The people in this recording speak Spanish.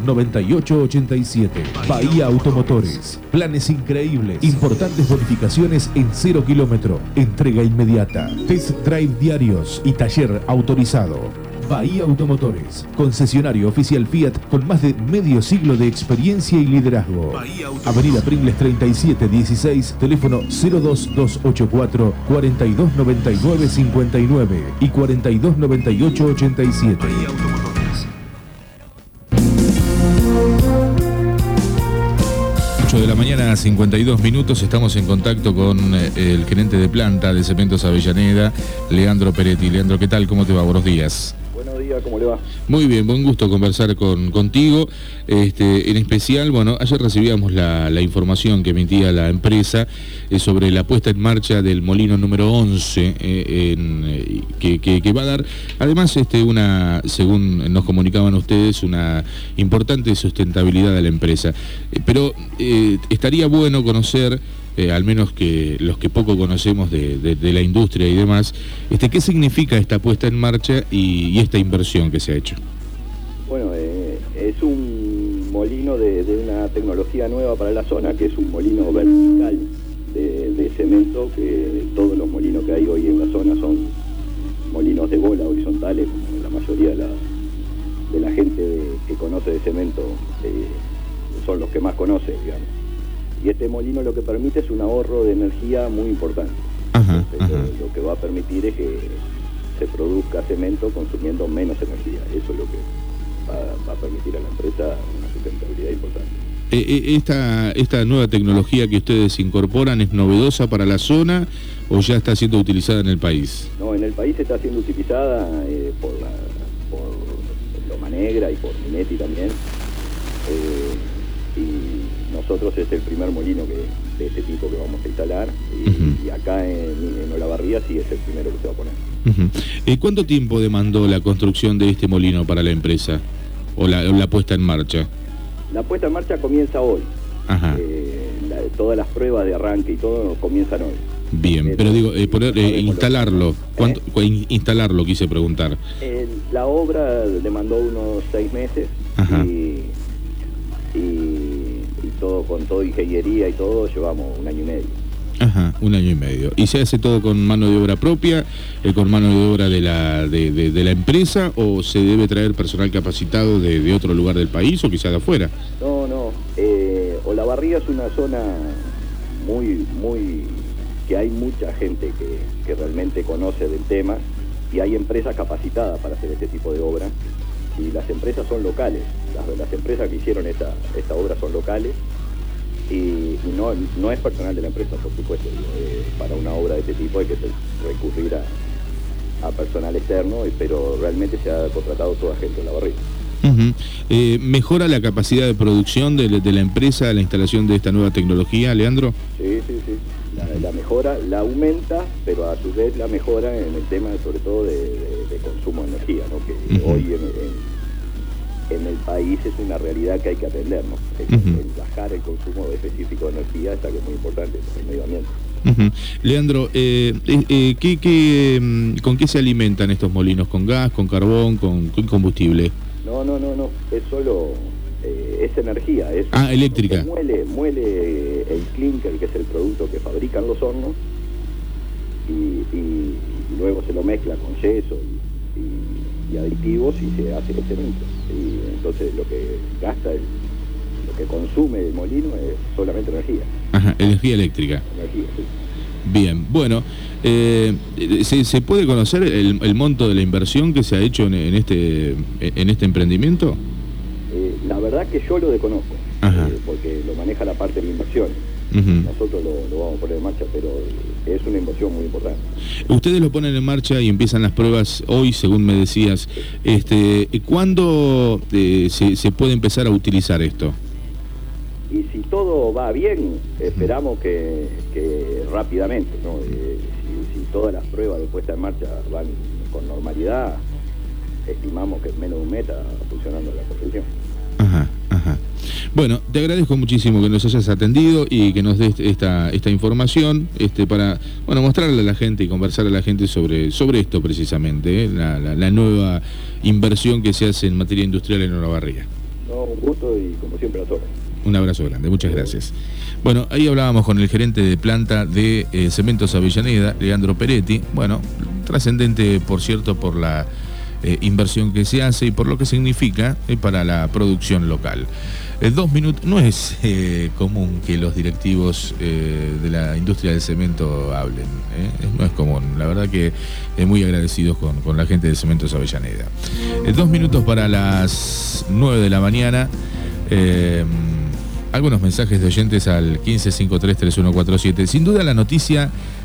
9887. Bahía Automotores. Planes increíbles. Importantes bonificaciones en 0 kilómetro. Entrega inmediata. Test drive diarios y taller autorizado. Bahía Automotores, concesionario oficial Fiat con más de medio siglo de experiencia y liderazgo. Avenida Pringles 3716, teléfono 02284 429959 y 429887. 8 de la mañana, 52 minutos, estamos en contacto con el gerente de planta de Cementos Avellaneda, Leandro Peretti. Leandro, ¿qué tal? ¿Cómo te va? Buenos días. Buenos días, ¿cómo le va? Muy bien, buen gusto conversar contigo. En especial, bueno, ayer recibíamos la información que emitía la empresa sobre la puesta en marcha del molino número 11 que va a dar, además, según nos comunicaban ustedes, una importante sustentabilidad de la empresa. Pero estaría bueno conocer, al menos que los que poco conocemos de la industria y demás, ¿qué significa esta puesta en marcha y esta inversión que se ha hecho? Bueno, es un molino de una tecnología nueva para la zona, que es un molino vertical de cemento, que todos los molinos que hay hoy en la zona son molinos de bola horizontales, como la mayoría de la gente que conoce de cemento, son los que más conocen, digamos. Y este molino lo que permite es un ahorro de energía muy importante. Lo que va a permitir es que se produzca cemento consumiendo menos energía. Eso es lo que va a permitir a la empresa una sustentabilidad importante. ¿Esta nueva tecnología que ustedes incorporan es novedosa para la zona o ya está siendo utilizada en el país? No, en el país está siendo utilizada por Loma Negra y por Minetti también. Y nosotros es el primer molino de este tipo que vamos a instalar, y acá en Olavarría sí es el primero que se va a poner. ¿Cuánto tiempo demandó la construcción de este molino para la empresa o la puesta en marcha? La puesta en marcha comienza hoy. Todas las pruebas de arranque y todo comienzan hoy. Bien, pero digo, instalarlo, instalarlo quise preguntar. La obra demandó unos 6 meses y todo, con toda ingeniería y todo, llevamos 1 año y medio. 1 año y medio. ¿Y se hace todo con mano de obra propia, con mano de obra de la empresa, o se debe traer personal capacitado de otro lugar del país o quizá de afuera? No. Olavarría es una zona muy que hay mucha gente que realmente conoce del tema, y hay empresas capacitadas para hacer este tipo de obra, y las empresas son locales. Las empresas que hicieron esta obra son locales, y no es personal de la empresa, por supuesto. Para una obra de este tipo hay que recurrir a personal externo, pero realmente se ha contratado toda gente en Olavarría. ¿Mejora la capacidad de producción de la empresa la instalación de esta nueva tecnología, Leandro? Sí. La mejora, la aumenta, pero a su vez la mejora en el tema, sobre todo, de consumo de energía, ¿no? Que hoy en el país es una realidad que hay que atender, ¿no? El bajar el consumo específico de energía es algo muy importante para el medio ambiente. Leandro, ¿con qué se alimentan estos molinos? ¿Con gas, con carbón, con combustible? No, es solo es energía. Eléctrica. Muele el clinker, que es el producto que fabrican los hornos, y luego se lo mezcla con yeso y aditivos y se hace el cemento. Y entonces lo que gasta, lo que consume el molino es solamente energía. Energía eléctrica. Energía, sí. Bien, bueno, ¿se puede conocer el monto de la inversión que se ha hecho en este emprendimiento? La verdad que yo lo desconozco, porque lo maneja la parte de la inversión. Nosotros lo vamos a poner en marcha, pero es una inversión muy importante. Ustedes lo ponen en marcha y empiezan las pruebas hoy, según me decías. ¿Cuándo se puede empezar a utilizar esto? Y si todo va bien, esperamos que rápidamente, ¿no? Si todas las pruebas de puesta en marcha van con normalidad, estimamos que en menos de un mes está funcionando la construcción. Bueno, te agradezco muchísimo que nos hayas atendido y que nos des esta información para mostrarle a la gente y conversar a la gente sobre esto precisamente, la nueva inversión que se hace en materia industrial en Olavarría. No, un gusto y como siempre a todos. Un abrazo grande, muchas gracias. Bueno, ahí hablábamos con el gerente de planta de Cementos Avellaneda, Leandro Peretti. Bueno, trascendente, por cierto, por la inversión que se hace y por lo que significa para la producción local. 2 minutos, no es común que los directivos de la industria del cemento hablen, no es común, la verdad que muy agradecidos con la gente de Cementos Avellaneda. 2 minutos para las 9 de la mañana. Algunos mensajes de oyentes al 15533147. Sin duda la noticia